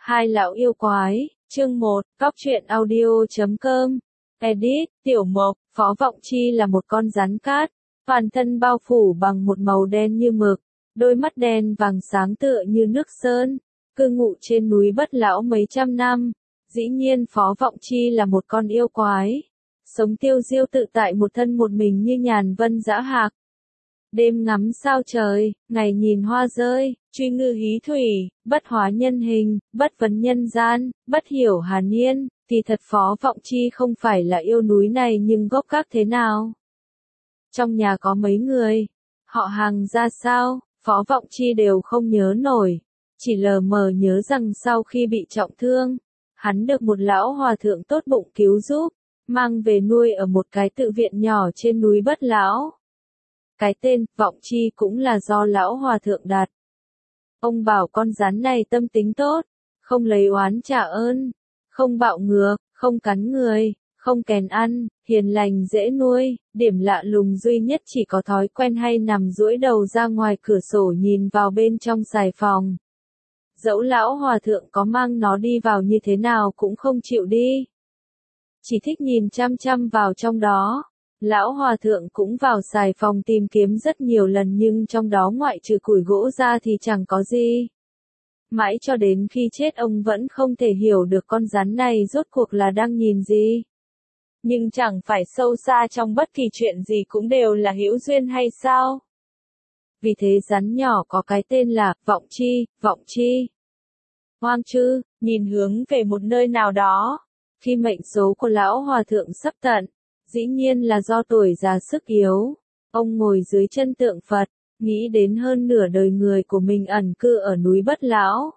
Hai lão yêu quái, chương 1, Cóc truyện audio.com. Edit, Tiểu Mộc, Phó Vọng Chi là một con rắn cát, toàn thân bao phủ bằng một màu đen như mực, đôi mắt đen vàng sáng tựa như nước sơn, cư ngụ trên núi Bất Lão mấy trăm năm. Dĩ nhiên Phó Vọng Chi là một con yêu quái, sống tiêu diêu tự tại một thân một mình như nhàn vân dã hạc. Đêm ngắm sao trời, ngày nhìn hoa rơi, truy ngư hí thủy, bất hóa nhân hình, bất vấn nhân gian, bất hiểu hàn nhiên, thì thật Phó Vọng Chi không phải là yêu núi này nhưng gốc gác thế nào? Trong nhà có mấy người? Họ hàng ra sao? Phó Vọng Chi đều không nhớ nổi, chỉ lờ mờ nhớ rằng sau khi bị trọng thương, hắn được một lão hòa thượng tốt bụng cứu giúp, mang về nuôi ở một cái tự viện nhỏ trên núi Bất Lão. Cái tên Vọng Chi cũng là do lão hòa thượng đặt. Ông bảo con rắn này tâm tính tốt, không lấy oán trả ơn, không bạo ngược, không cắn người, không kèn ăn, hiền lành dễ nuôi, điểm lạ lùng duy nhất chỉ có thói quen hay nằm duỗi đầu ra ngoài cửa sổ nhìn vào bên trong xài phòng. Dẫu lão hòa thượng có mang nó đi vào như thế nào cũng không chịu đi. Chỉ thích nhìn chăm chăm vào trong đó. Lão hòa thượng cũng vào xài phòng tìm kiếm rất nhiều lần nhưng trong đó ngoại trừ củi gỗ ra thì chẳng có gì. Mãi cho đến khi chết ông vẫn không thể hiểu được con rắn này rốt cuộc là đang nhìn gì. Nhưng chẳng phải sâu xa trong bất kỳ chuyện gì cũng đều là hữu duyên hay sao? Vì thế rắn nhỏ có cái tên là Vọng Chi, Vọng Chi. Hoang chư, nhìn hướng về một nơi nào đó. Khi mệnh số của lão hòa thượng sắp tận, dĩ nhiên là do tuổi già sức yếu, ông ngồi dưới chân tượng Phật, nghĩ đến hơn nửa đời người của mình ẩn cư ở núi Bất Lão.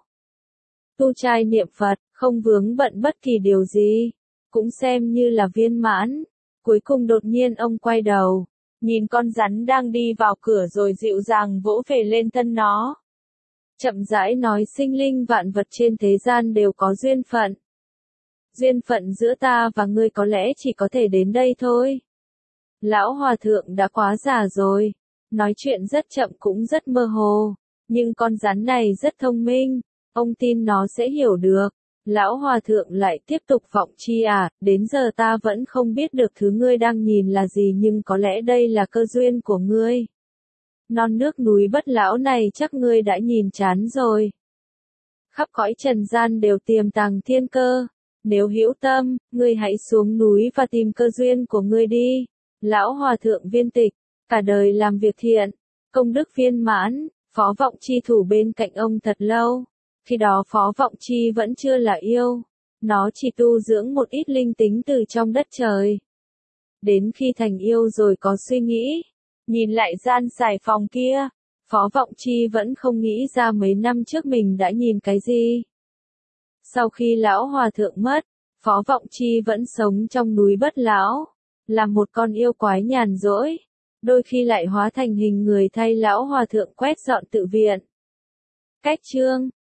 Tu trai niệm Phật, không vướng bận bất kỳ điều gì, cũng xem như là viên mãn. Cuối cùng đột nhiên ông quay đầu, nhìn con rắn đang đi vào cửa rồi dịu dàng vỗ về lên thân nó. Chậm rãi nói sinh linh vạn vật trên thế gian đều có duyên phận. Duyên phận giữa ta và ngươi có lẽ chỉ có thể đến đây thôi. Lão hòa thượng đã quá già rồi, nói chuyện rất chậm cũng rất mơ hồ, nhưng con rắn này rất thông minh, ông tin nó sẽ hiểu được. Lão hòa thượng lại tiếp tục Vọng Chi à, đến giờ ta vẫn không biết được thứ ngươi đang nhìn là gì nhưng có lẽ đây là cơ duyên của ngươi. Non nước núi Bất Lão này chắc ngươi đã nhìn chán rồi. Khắp cõi trần gian đều tiềm tàng thiên cơ. Nếu hữu tâm, ngươi hãy xuống núi và tìm cơ duyên của ngươi đi. Lão hòa thượng viên tịch, cả đời làm việc thiện, công đức viên mãn, Phó Vọng Chi thủ bên cạnh ông thật lâu. Khi đó Phó Vọng Chi vẫn chưa là yêu, nó chỉ tu dưỡng một ít linh tính từ trong đất trời. Đến khi thành yêu rồi có suy nghĩ, nhìn lại gian xài phòng kia, Phó Vọng Chi vẫn không nghĩ ra mấy năm trước mình đã nhìn cái gì. Sau khi lão hòa thượng mất, Phó Vọng Chi vẫn sống trong núi Bất Lão, là một con yêu quái nhàn rỗi, đôi khi lại hóa thành hình người thay lão hòa thượng quét dọn tự viện. Cách chương